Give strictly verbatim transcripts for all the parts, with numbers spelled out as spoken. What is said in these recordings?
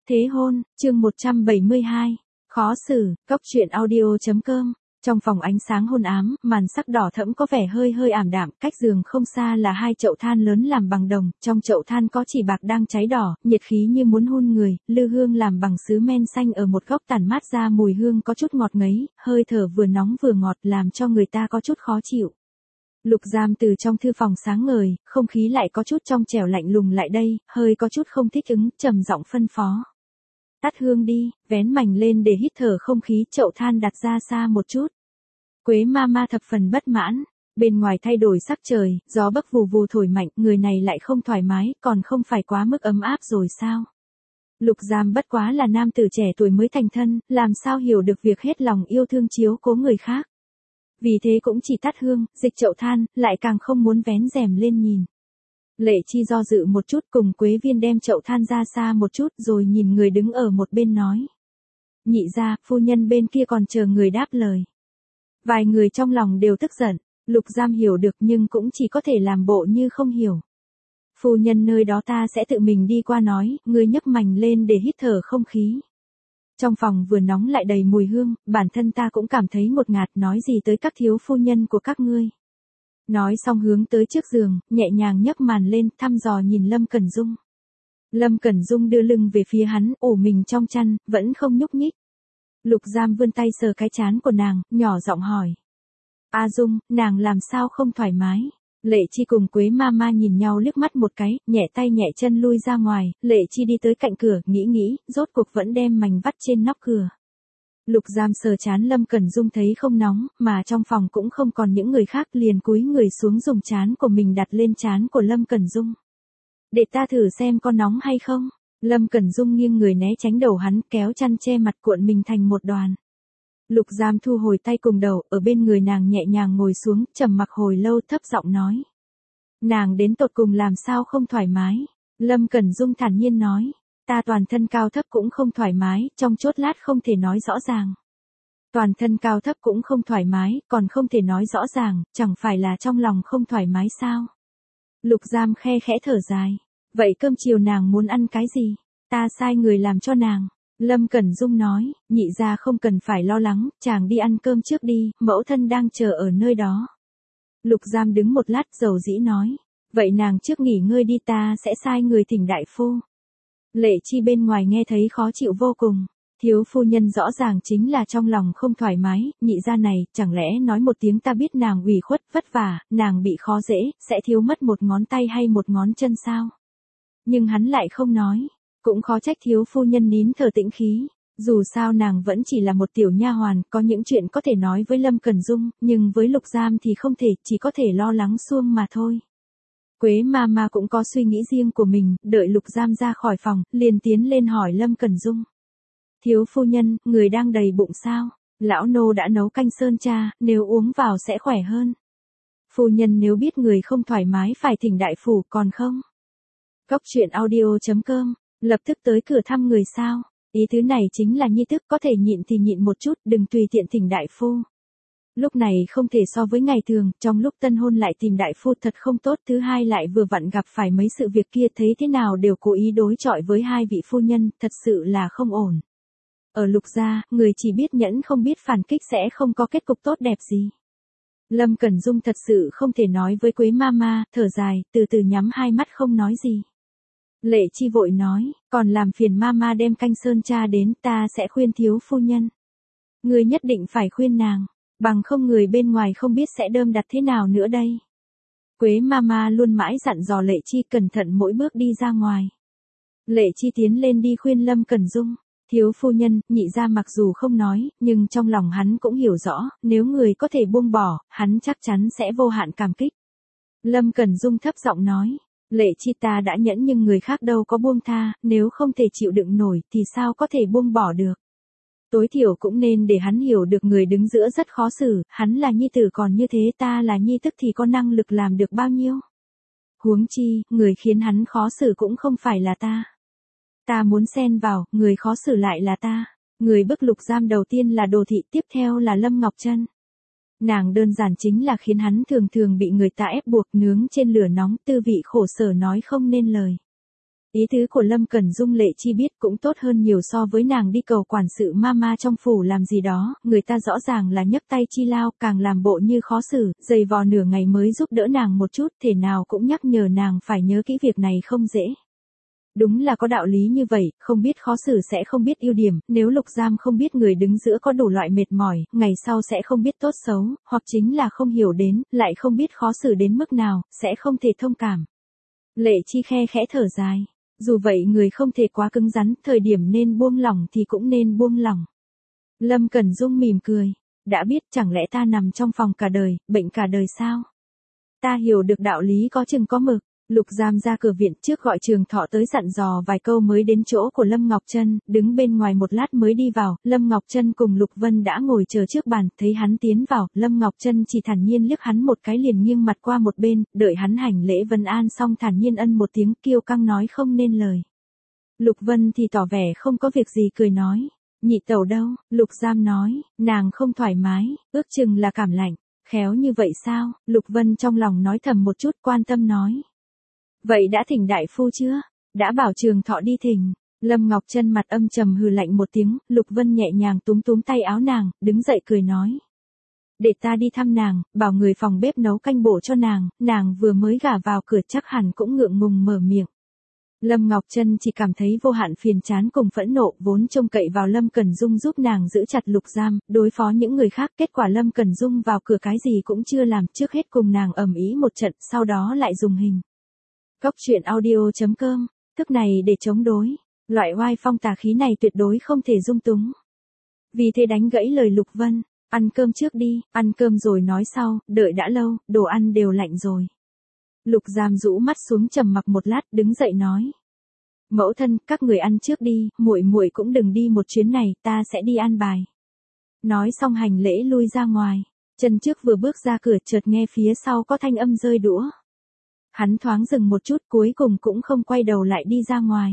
Thế hôn, chương một trăm bảy mươi hai. Khó xử, cốc truyện audio.com. Trong phòng ánh sáng hôn ám, màn sắc đỏ thẫm có vẻ hơi hơi ảm đạm, cách giường không xa là hai chậu than lớn làm bằng đồng, trong chậu than có chỉ bạc đang cháy đỏ, nhiệt khí như muốn hun người, lư hương làm bằng sứ men xanh ở một góc tản mát ra mùi hương có chút ngọt ngấy, hơi thở vừa nóng vừa ngọt làm cho người ta có chút khó chịu. Lục Giam từ trong thư phòng sáng ngời, không khí lại có chút trong trẻo lạnh lùng lại đây, hơi có chút không thích ứng, trầm giọng phân phó. Tắt hương đi, vén mảnh lên để hít thở không khí, chậu than đặt ra xa một chút. Quế ma ma thập phần bất mãn, bên ngoài thay đổi sắc trời, gió bấc vù vù thổi mạnh, người này lại không thoải mái, còn không phải quá mức ấm áp rồi sao? Lục Giam bất quá là nam tử trẻ tuổi mới thành thân, làm sao hiểu được việc hết lòng yêu thương chiếu cố người khác. Vì thế cũng chỉ tắt hương, dịch chậu than, lại càng không muốn vén rèm lên nhìn. Lệ Chi do dự một chút cùng Quế Viên đem chậu than ra xa một chút rồi nhìn người đứng ở một bên nói. Nhị gia, phu nhân bên kia còn chờ người đáp lời. Vài người trong lòng đều tức giận, Lục Giam hiểu được nhưng cũng chỉ có thể làm bộ như không hiểu. Phu nhân nơi đó ta sẽ tự mình đi qua nói, ngươi nhấc mành lên để hít thở không khí. Trong phòng vừa nóng lại đầy mùi hương, bản thân ta cũng cảm thấy ngột ngạt, nói gì tới các thiếu phu nhân của các ngươi. Nói xong hướng tới trước giường, nhẹ nhàng nhấc màn lên, thăm dò nhìn Lâm Cẩn Dung. Lâm Cẩn Dung đưa lưng về phía hắn, ủ mình trong chăn, vẫn không nhúc nhích. Lục Giam vươn tay sờ cái trán của nàng, nhỏ giọng hỏi. A Dung, nàng làm sao không thoải mái? Lệ Chi cùng Quế ma ma nhìn nhau liếc mắt một cái, nhẹ tay nhẹ chân lui ra ngoài, Lệ Chi đi tới cạnh cửa, nghĩ nghĩ, rốt cuộc vẫn đem mảnh vắt trên nóc cửa. Lục Giam sờ trán Lâm Cẩn Dung thấy không nóng, mà trong phòng cũng không còn những người khác, liền cúi người xuống dùng trán của mình đặt lên trán của Lâm Cẩn Dung. Để ta thử xem có nóng hay không. Lâm Cẩn Dung nghiêng người né tránh đầu hắn, kéo chăn che mặt cuộn mình thành một đoàn. Lục Giam thu hồi tay cùng đầu, ở bên người nàng nhẹ nhàng ngồi xuống, trầm mặc hồi lâu, thấp giọng nói. Nàng đến tột cùng làm sao không thoải mái? Lâm Cẩn Dung thản nhiên nói. Ta toàn thân cao thấp cũng không thoải mái, trong chốt lát không thể nói rõ ràng. Toàn thân cao thấp cũng không thoải mái, còn không thể nói rõ ràng, chẳng phải là trong lòng không thoải mái sao? Lục Giam khe khẽ thở dài. Vậy cơm chiều nàng muốn ăn cái gì? Ta sai người làm cho nàng. Lâm Cẩn Dung nói, nhị gia không cần phải lo lắng, chàng đi ăn cơm trước đi, mẫu thân đang chờ ở nơi đó. Lục Giam đứng một lát dầu dĩ nói, vậy nàng trước nghỉ ngơi đi, ta sẽ sai người thỉnh đại phu. Lệ Chi bên ngoài nghe thấy khó chịu vô cùng, thiếu phu nhân rõ ràng chính là trong lòng không thoải mái, nhị gia này, chẳng lẽ nói một tiếng ta biết nàng ủy khuất, vất vả, nàng bị khó dễ, sẽ thiếu mất một ngón tay hay một ngón chân sao? Nhưng hắn lại không nói. Cũng khó trách thiếu phu nhân nín thở tĩnh khí, dù sao nàng vẫn chỉ là một tiểu nha hoàn, có những chuyện có thể nói với Lâm Cẩn Dung, nhưng với Lục Giam thì không thể, chỉ có thể lo lắng suông mà thôi. Quế ma ma cũng có suy nghĩ riêng của mình, đợi Lục Giam ra khỏi phòng, liền tiến lên hỏi Lâm Cẩn Dung. Thiếu phu nhân, người đang đầy bụng sao? Lão nô đã nấu canh sơn cha, nếu uống vào sẽ khỏe hơn. Phu nhân nếu biết người không thoải mái phải thỉnh đại phủ, còn không? Cốc truyện audio.com. Lập tức tới cửa thăm người sao? Ý thứ này chính là nhi tức, có thể nhịn thì nhịn một chút, đừng tùy tiện thỉnh đại phu. Lúc này không thể so với ngày thường, trong lúc tân hôn lại tìm đại phu thật không tốt, thứ hai lại vừa vặn gặp phải mấy sự việc kia, thấy thế nào đều cố ý đối chọi với hai vị phu nhân, thật sự là không ổn. Ở Lục gia, người chỉ biết nhẫn không biết phản kích sẽ không có kết cục tốt đẹp gì. Lâm Cẩn Dung thật sự không thể nói với Quế ma ma, thở dài, từ từ nhắm hai mắt không nói gì. Lệ Chi vội nói, còn làm phiền mama đem canh sơn cha đến, ta sẽ khuyên thiếu phu nhân. Người nhất định phải khuyên nàng, bằng không người bên ngoài không biết sẽ đơm đặt thế nào nữa đây. Quế mama luôn mãi dặn dò Lệ Chi cẩn thận mỗi bước đi ra ngoài. Lệ Chi tiến lên đi khuyên Lâm Cẩn Dung, thiếu phu nhân, nhị gia mặc dù không nói, nhưng trong lòng hắn cũng hiểu rõ, nếu người có thể buông bỏ, hắn chắc chắn sẽ vô hạn cảm kích. Lâm Cẩn Dung thấp giọng nói. Lệ Chi, ta đã nhẫn nhưng người khác đâu có buông tha, nếu không thể chịu đựng nổi thì sao có thể buông bỏ được. Tối thiểu cũng nên để hắn hiểu được người đứng giữa rất khó xử, hắn là nhi tử còn như thế, ta là nhi tức thì có năng lực làm được bao nhiêu. Huống chi, người khiến hắn khó xử cũng không phải là ta. Ta muốn xen vào, người khó xử lại là ta. Người bức Lục Giam đầu tiên là Đồ Thị, tiếp theo là Lâm Ngọc Trân. Nàng đơn giản chính là khiến hắn thường thường bị người ta ép buộc nướng trên lửa nóng, tư vị khổ sở nói không nên lời. Ý tứ của Lâm Cẩn Dung Lệ Chi biết cũng tốt hơn nhiều so với nàng đi cầu quản sự mama trong phủ làm gì đó, người ta rõ ràng là nhấc tay chi lao, càng làm bộ như khó xử, dày vò nửa ngày mới giúp đỡ nàng một chút, thể nào cũng nhắc nhở nàng phải nhớ kỹ việc này không dễ. Đúng là có đạo lý như vậy, không biết khó xử sẽ không biết ưu điểm, nếu Lục Giam không biết người đứng giữa có đủ loại mệt mỏi, ngày sau sẽ không biết tốt xấu, hoặc chính là không hiểu đến, lại không biết khó xử đến mức nào, sẽ không thể thông cảm. Lệ Chi khe khẽ thở dài. Dù vậy người không thể quá cứng rắn, thời điểm nên buông lỏng thì cũng nên buông lỏng. Lâm Cẩn Dung mỉm cười. Đã biết chẳng lẽ ta nằm trong phòng cả đời, bệnh cả đời sao? Ta hiểu được đạo lý có chừng có mực. Lục Giam ra cửa viện trước gọi Trường Thọ tới dặn dò vài câu mới đến chỗ của Lâm Ngọc Trân, đứng bên ngoài một lát mới đi vào, Lâm Ngọc Trân cùng Lục Vân đã ngồi chờ trước bàn, thấy hắn tiến vào, Lâm Ngọc Trân chỉ thản nhiên liếc hắn một cái liền nghiêng mặt qua một bên, đợi hắn hành lễ vân an xong thản nhiên ân một tiếng kiêu căng nói không nên lời. Lục Vân thì tỏ vẻ không có việc gì cười nói, nhị tẩu đâu, Lục Giam nói, nàng không thoải mái, ước chừng là cảm lạnh, khéo như vậy sao, Lục Vân trong lòng nói thầm một chút quan tâm nói. Vậy đã thỉnh đại phu chưa? Đã bảo Trường Thọ đi thỉnh. Lâm Ngọc Trân mặt âm trầm hừ lạnh một tiếng, Lục Vân nhẹ nhàng túm túm tay áo nàng, đứng dậy cười nói. Để ta đi thăm nàng, bảo người phòng bếp nấu canh bổ cho nàng, nàng vừa mới gả vào cửa chắc hẳn cũng ngượng ngùng mở miệng. Lâm Ngọc Trân chỉ cảm thấy vô hạn phiền chán cùng phẫn nộ, vốn trông cậy vào Lâm Cẩn Dung giúp nàng giữ chặt Lục Giam, đối phó những người khác, kết quả Lâm Cẩn Dung vào cửa cái gì cũng chưa làm, trước hết cùng nàng ầm ĩ một trận, sau đó lại dùng hình. Góc truyện audio chấm com, thức này để chống đối, loại oai phong tà khí này tuyệt đối không thể dung túng. Vì thế đánh gãy lời Lục Vân, ăn cơm trước đi, ăn cơm rồi nói sau, đợi đã lâu, đồ ăn đều lạnh rồi. Lục Giam rũ mắt xuống trầm mặc một lát, đứng dậy nói. Mẫu thân, các người ăn trước đi, muội muội cũng đừng đi một chuyến này, ta sẽ đi an bài. Nói xong hành lễ lui ra ngoài, chân trước vừa bước ra cửa chợt nghe phía sau có thanh âm rơi đũa. Hắn thoáng dừng một chút cuối cùng cũng không quay đầu lại đi ra ngoài.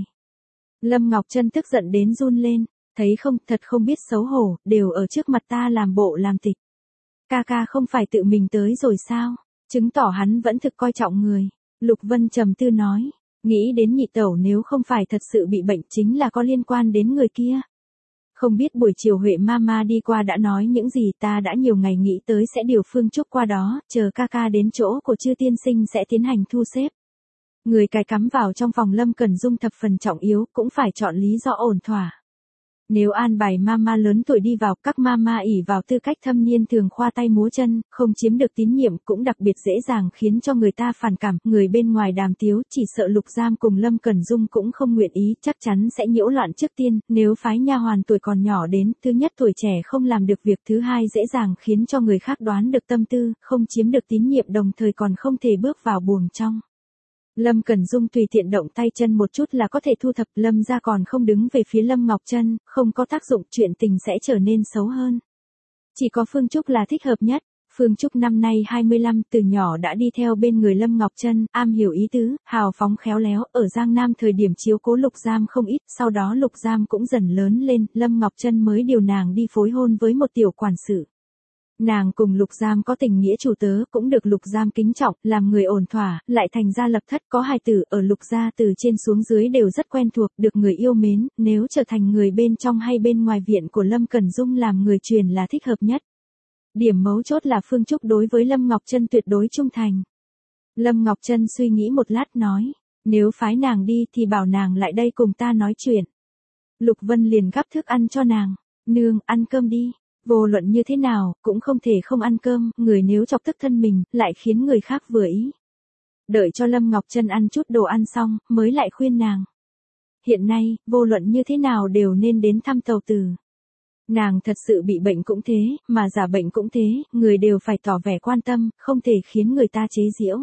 Lâm Ngọc Trân tức giận đến run lên, thấy không, thật không biết xấu hổ, đều ở trước mặt ta làm bộ làm tịch. Ca ca không phải tự mình tới rồi sao, chứng tỏ hắn vẫn thực coi trọng người. Lục Vân trầm tư nói, nghĩ đến nhị tẩu nếu không phải thật sự bị bệnh chính là có liên quan đến người kia. Không biết buổi chiều Huệ Mama đi qua đã nói những gì, ta đã nhiều ngày nghĩ tới sẽ điều Phương Trúc qua đó, chờ ca ca đến chỗ của Chư tiên sinh sẽ tiến hành thu xếp. Người cài cắm vào trong phòng Lâm Cẩn Dung thập phần trọng yếu, cũng phải chọn lý do ổn thỏa. Nếu an bài mama lớn tuổi đi vào, các mama ỷ vào tư cách thâm niên thường khoa tay múa chân, không chiếm được tín nhiệm cũng đặc biệt dễ dàng khiến cho người ta phản cảm. Người bên ngoài đàm tiếu chỉ sợ Lục Giam cùng Lâm Cẩn Dung cũng không nguyện ý, chắc chắn sẽ nhiễu loạn trước tiên. Nếu phái nha hoàn tuổi còn nhỏ đến, thứ nhất tuổi trẻ không làm được việc, thứ hai dễ dàng khiến cho người khác đoán được tâm tư, không chiếm được tín nhiệm đồng thời còn không thể bước vào buồng trong. Lâm Cẩn Dung tùy tiện động tay chân một chút là có thể thu thập, Lâm ra còn không đứng về phía Lâm Ngọc Trân, không có tác dụng, chuyện tình sẽ trở nên xấu hơn. Chỉ có Phương Trúc là thích hợp nhất. Phương Trúc năm nay hai mươi lăm, từ nhỏ đã đi theo bên người Lâm Ngọc Trân, am hiểu ý tứ, hào phóng khéo léo, ở Giang Nam thời điểm chiếu cố Lục Giam không ít, sau đó Lục Giam cũng dần lớn lên, Lâm Ngọc Trân mới điều nàng đi phối hôn với một tiểu quản sự. Nàng cùng Lục Giam có tình nghĩa chủ tớ, cũng được Lục Giam kính trọng, làm người ổn thỏa, lại thành gia lập thất có hài tử, ở Lục gia từ trên xuống dưới đều rất quen thuộc, được người yêu mến, nếu trở thành người bên trong hay bên ngoài viện của Lâm Cẩn Dung làm người truyền là thích hợp nhất. Điểm mấu chốt là Phương Trúc đối với Lâm Ngọc Trân tuyệt đối trung thành. Lâm Ngọc Trân suy nghĩ một lát nói, nếu phái nàng đi thì bảo nàng lại đây cùng ta nói chuyện. Lục Vân liền gắp thức ăn cho nàng, nương, ăn cơm đi. Vô luận như thế nào, cũng không thể không ăn cơm, người nếu chọc tức thân mình, lại khiến người khác vừa ý. Đợi cho Lâm Ngọc Trân ăn chút đồ ăn xong, mới lại khuyên nàng. Hiện nay, vô luận như thế nào đều nên đến thăm tàu tử. Nàng thật sự bị bệnh cũng thế, mà giả bệnh cũng thế, người đều phải tỏ vẻ quan tâm, không thể khiến người ta chế giễu.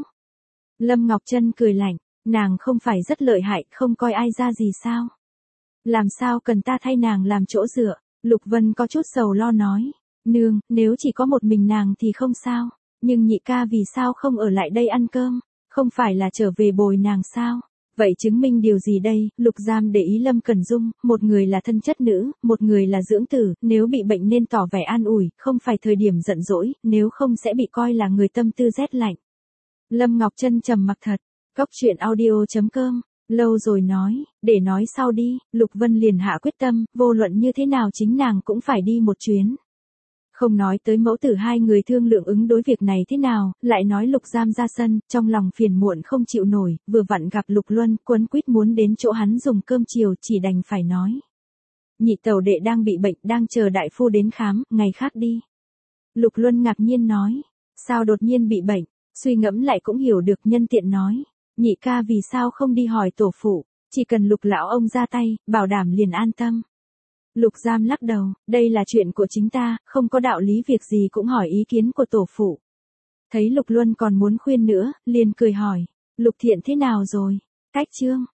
Lâm Ngọc Trân cười lạnh, nàng không phải rất lợi hại, không coi ai ra gì sao. Làm sao cần ta thay nàng làm chỗ dựa. Lục Vân có chút sầu lo nói, nương, nếu chỉ có một mình nàng thì không sao, nhưng nhị ca vì sao không ở lại đây ăn cơm, không phải là trở về bồi nàng sao? Vậy chứng minh điều gì đây? Lục Giam để ý Lâm Cẩn Dung, một người là thân chất nữ, một người là dưỡng tử, nếu bị bệnh nên tỏ vẻ an ủi, không phải thời điểm giận dỗi, nếu không sẽ bị coi là người tâm tư rét lạnh. Lâm Ngọc Trân trầm mặc thật. Góc truyện audio chấm com Lâu rồi nói, để nói sau đi, Lục Vân liền hạ quyết tâm, vô luận như thế nào chính nàng cũng phải đi một chuyến. Không nói tới mẫu tử hai người thương lượng ứng đối việc này thế nào, lại nói Lục Giam ra sân, trong lòng phiền muộn không chịu nổi, vừa vặn gặp Lục Luân, quấn quýt muốn đến chỗ hắn dùng cơm chiều, chỉ đành phải nói. Nhị tẩu đệ đang bị bệnh, đang chờ đại phu đến khám, ngày khác đi. Lục Luân ngạc nhiên nói, sao đột nhiên bị bệnh, suy ngẫm lại cũng hiểu được, nhân tiện nói, nhị ca vì sao không đi hỏi tổ phụ, chỉ cần Lục lão ông ra tay, bảo đảm liền an tâm. Lục Giam lắc đầu, đây là chuyện của chính ta, không có đạo lý việc gì cũng hỏi ý kiến của tổ phụ. Thấy Lục Luân còn muốn khuyên nữa, liền cười hỏi, Lục Thiện thế nào rồi, cách chương.